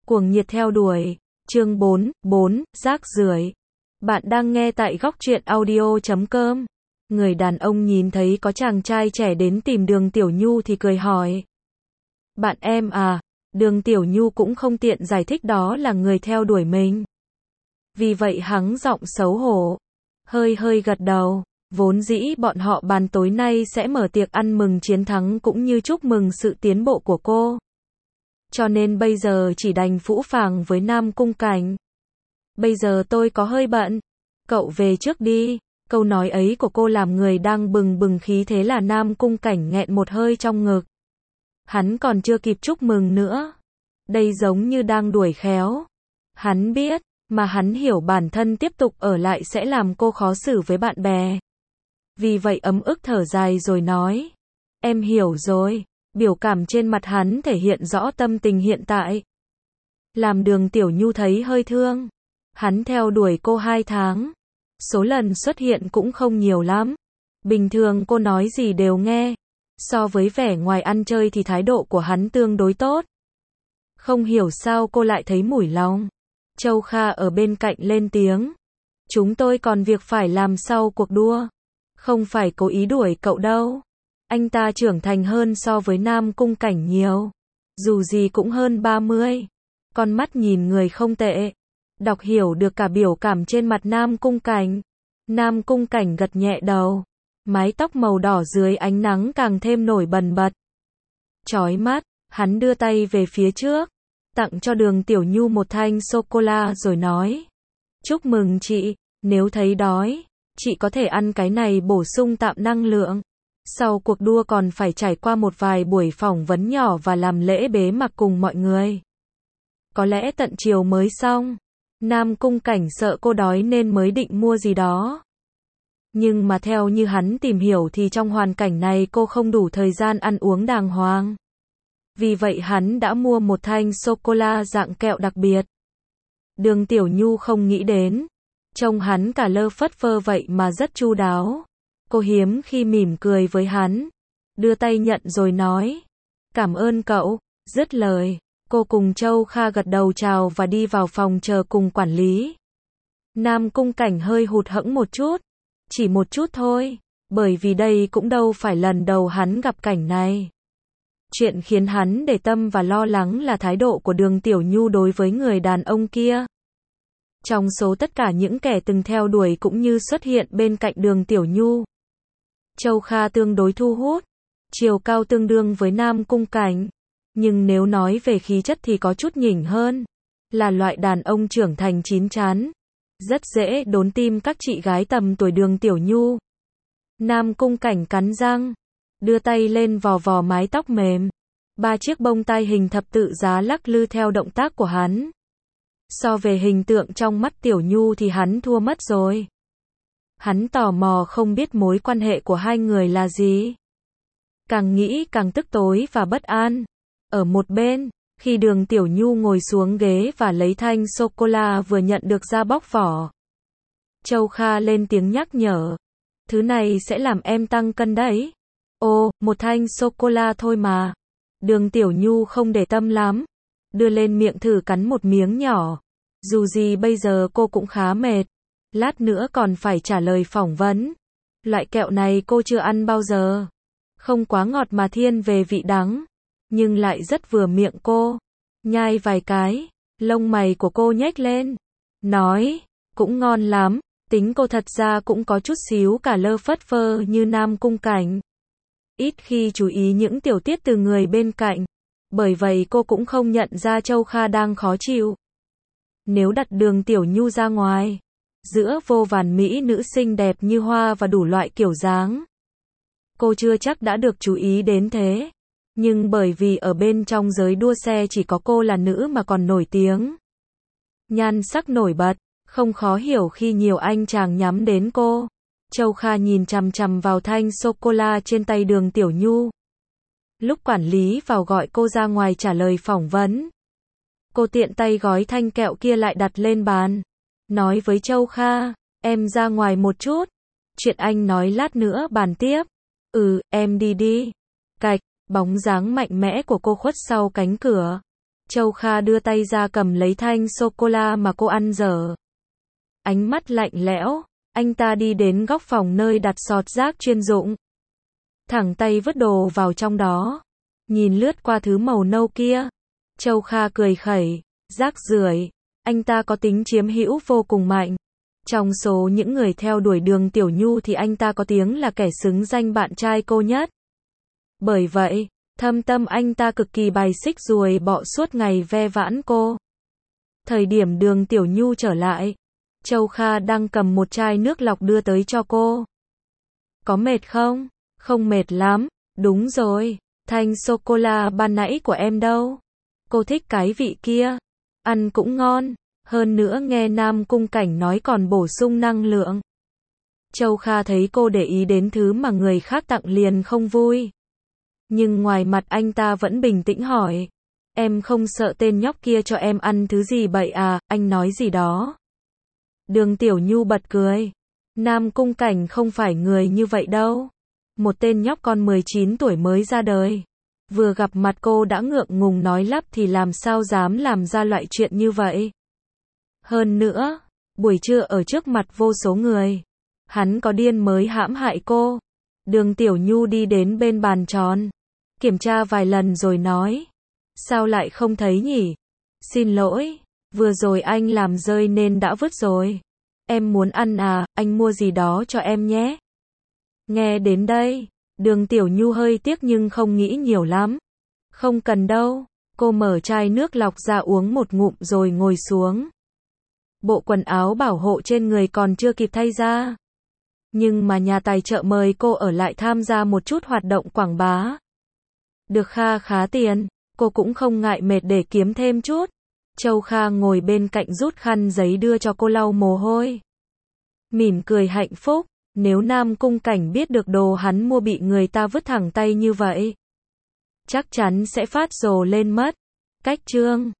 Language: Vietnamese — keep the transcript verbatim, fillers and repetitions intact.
Cuồng nhiệt theo đuổi. Chương bốn, bốn, rác rưởi. Bạn đang nghe tại góc truyện audio chấm com. Người đàn ông nhìn thấy có chàng trai trẻ đến tìm Đường Tiểu Nhu thì cười hỏi. Bạn em à? Đường Tiểu Nhu cũng không tiện giải thích đó là người theo đuổi mình. Vì vậy hắng giọng xấu hổ. Hơi hơi gật đầu. Vốn dĩ bọn họ bàn tối nay sẽ mở tiệc ăn mừng chiến thắng cũng như chúc mừng sự tiến bộ của cô. Cho nên bây giờ chỉ đành phũ phàng với Nam Cung Cảnh. Bây giờ tôi có hơi bận. Cậu về trước đi. Câu nói ấy của cô làm người đang bừng bừng khí thế là Nam Cung Cảnh nghẹn một hơi trong ngực. Hắn còn chưa kịp chúc mừng nữa. Đây giống như đang đuổi khéo. Hắn biết, mà hắn hiểu bản thân tiếp tục ở lại sẽ làm cô khó xử với bạn bè. Vì vậy ấm ức thở dài rồi nói. Em hiểu rồi. Biểu cảm trên mặt hắn thể hiện rõ tâm tình hiện tại. Làm Đường Tiểu Nhu thấy hơi thương. Hắn theo đuổi cô hai tháng. Số lần xuất hiện cũng không nhiều lắm. Bình thường cô nói gì đều nghe. So với vẻ ngoài ăn chơi thì thái độ của hắn tương đối tốt. Không hiểu sao cô lại thấy mủi lòng. Châu Kha ở bên cạnh lên tiếng. Chúng tôi còn việc phải làm sau cuộc đua. Không phải cố ý đuổi cậu đâu. Anh ta trưởng thành hơn so với Nam Cung Cảnh nhiều. Dù gì cũng hơn ba mươi. Con mắt nhìn người không tệ. Đọc hiểu được cả biểu cảm trên mặt Nam Cung Cảnh. Nam Cung Cảnh gật nhẹ đầu. Mái tóc màu đỏ dưới ánh nắng càng thêm nổi bần bật. Chói mắt, hắn đưa tay về phía trước. Tặng cho Đường Tiểu Nhu một thanh sô-cô-la rồi nói. Chúc mừng chị, nếu thấy đói, chị có thể ăn cái này bổ sung tạm năng lượng. Sau cuộc đua còn phải trải qua một vài buổi phỏng vấn nhỏ và làm lễ bế mạc cùng mọi người. Có lẽ tận chiều mới xong. Nam Cung Cảnh sợ cô đói nên mới định mua gì đó. Nhưng mà theo như hắn tìm hiểu thì trong hoàn cảnh này cô không đủ thời gian ăn uống đàng hoàng. Vì vậy hắn đã mua một thanh sô-cô-la dạng kẹo đặc biệt. Đường Tiểu Nhu không nghĩ đến. Trông hắn cả lơ phất phơ vậy mà rất chu đáo. Cô hiếm khi mỉm cười với hắn. Đưa tay nhận rồi nói. Cảm ơn cậu. Dứt lời. Cô cùng Châu Kha gật đầu chào và đi vào phòng chờ cùng quản lý. Nam Cung Cảnh hơi hụt hẫng một chút. Chỉ một chút thôi. Bởi vì đây cũng đâu phải lần đầu hắn gặp cảnh này. Chuyện khiến hắn để tâm và lo lắng là thái độ của Đường Tiểu Nhu đối với người đàn ông kia. Trong số tất cả những kẻ từng theo đuổi cũng như xuất hiện bên cạnh Đường Tiểu Nhu, Châu Kha tương đối thu hút. Chiều cao tương đương với Nam Cung Cảnh. Nhưng nếu nói về khí chất thì có chút nhỉnh hơn. Là loại đàn ông trưởng thành chín chắn. Rất dễ đốn tim các chị gái tầm tuổi Đường Tiểu Nhu. Nam Cung Cảnh cắn răng. Đưa tay lên vò vò mái tóc mềm. Ba chiếc bông tai hình thập tự giá lắc lư theo động tác của hắn. So về hình tượng trong mắt Tiểu Nhu thì hắn thua mất rồi. Hắn tò mò không biết mối quan hệ của hai người là gì. Càng nghĩ càng tức tối và bất an. Ở một bên, khi Đường Tiểu Nhu ngồi xuống ghế và lấy thanh sô-cô-la vừa nhận được ra bóc vỏ, Châu Kha lên tiếng nhắc nhở. Thứ này sẽ làm em tăng cân đấy. Ồ, một thanh sô-cô-la thôi mà. Đường Tiểu Nhu không để tâm lắm. Đưa lên miệng thử cắn một miếng nhỏ. Dù gì bây giờ cô cũng khá mệt. Lát nữa còn phải trả lời phỏng vấn. Loại kẹo này cô chưa ăn bao giờ. Không quá ngọt mà thiên về vị đắng. Nhưng lại rất vừa miệng cô. Nhai vài cái. Lông mày của cô nhếch lên. Nói, cũng ngon lắm. Tính cô thật ra cũng có chút xíu cả lơ phất phơ như Nam Cung Cảnh. Ít khi chú ý những tiểu tiết từ người bên cạnh. Bởi vậy cô cũng không nhận ra Châu Kha đang khó chịu. Nếu đặt Đường Tiểu Nhu ra ngoài, giữa vô vàn mỹ nữ xinh đẹp như hoa và đủ loại kiểu dáng, cô chưa chắc đã được chú ý đến thế. Nhưng bởi vì ở bên trong giới đua xe chỉ có cô là nữ mà còn nổi tiếng. Nhan sắc nổi bật, không khó hiểu khi nhiều anh chàng nhắm đến cô. Châu Kha nhìn chằm chằm vào thanh sô-cô-la trên tay Đường Tiểu Nhu. Lúc quản lý vào gọi cô ra ngoài trả lời phỏng vấn, cô tiện tay gói thanh kẹo kia lại đặt lên bàn. Nói với Châu Kha, em ra ngoài một chút. Chuyện anh nói lát nữa bàn tiếp. Ừ, em đi đi. Cạch, bóng dáng mạnh mẽ của cô khuất sau cánh cửa. Châu Kha đưa tay ra cầm lấy thanh sô-cô-la mà cô ăn dở. Ánh mắt lạnh lẽo, anh ta đi đến góc phòng nơi đặt sọt rác chuyên dụng. Thẳng tay vứt đồ vào trong đó. Nhìn lướt qua thứ màu nâu kia. Châu Kha cười khẩy, rác rưởi. Anh ta có tính chiếm hữu vô cùng mạnh. Trong số những người theo đuổi Đường Tiểu Nhu thì anh ta có tiếng là kẻ xứng danh bạn trai cô nhất. Bởi vậy, thâm tâm anh ta cực kỳ bài xích ruồi bọ suốt ngày ve vãn cô. Thời điểm Đường Tiểu Nhu trở lại, Châu Kha đang cầm một chai nước lọc đưa tới cho cô. Có mệt không? Không mệt lắm. Đúng rồi, thanh sô-cô-la ban nãy của em đâu? Cô thích cái vị kia. Ăn cũng ngon. Hơn nữa nghe Nam Cung Cảnh nói còn bổ sung năng lượng. Châu Kha thấy cô để ý đến thứ mà người khác tặng liền không vui. Nhưng ngoài mặt anh ta vẫn bình tĩnh hỏi. Em không sợ tên nhóc kia cho em ăn thứ gì bậy à, anh nói gì đó. Đường Tiểu Nhu bật cười. Nam Cung Cảnh không phải người như vậy đâu. Một tên nhóc con mười chín tuổi mới ra đời. Vừa gặp mặt cô đã ngượng ngùng nói lắp thì làm sao dám làm ra loại chuyện như vậy. Hơn nữa, buổi trưa ở trước mặt vô số người, hắn có điên mới hãm hại cô. Đường Tiểu Nhu đi đến bên bàn tròn, kiểm tra vài lần rồi nói. Sao lại không thấy nhỉ? Xin lỗi, vừa rồi anh làm rơi nên đã vứt rồi. Em muốn ăn à, anh mua gì đó cho em nhé. Nghe đến đây, Đường Tiểu Nhu hơi tiếc nhưng không nghĩ nhiều lắm. Không cần đâu, cô mở chai nước lọc ra uống một ngụm rồi ngồi xuống. Bộ quần áo bảo hộ trên người còn chưa kịp thay ra. Nhưng mà nhà tài trợ mời cô ở lại tham gia một chút hoạt động quảng bá. Được kha khá tiền, cô cũng không ngại mệt để kiếm thêm chút. Châu Kha ngồi bên cạnh rút khăn giấy đưa cho cô lau mồ hôi. Mỉm cười hạnh phúc, nếu Nam Cung Cảnh biết được đồ hắn mua bị người ta vứt thẳng tay như vậy, chắc chắn sẽ phát rồ lên mất. Cách chương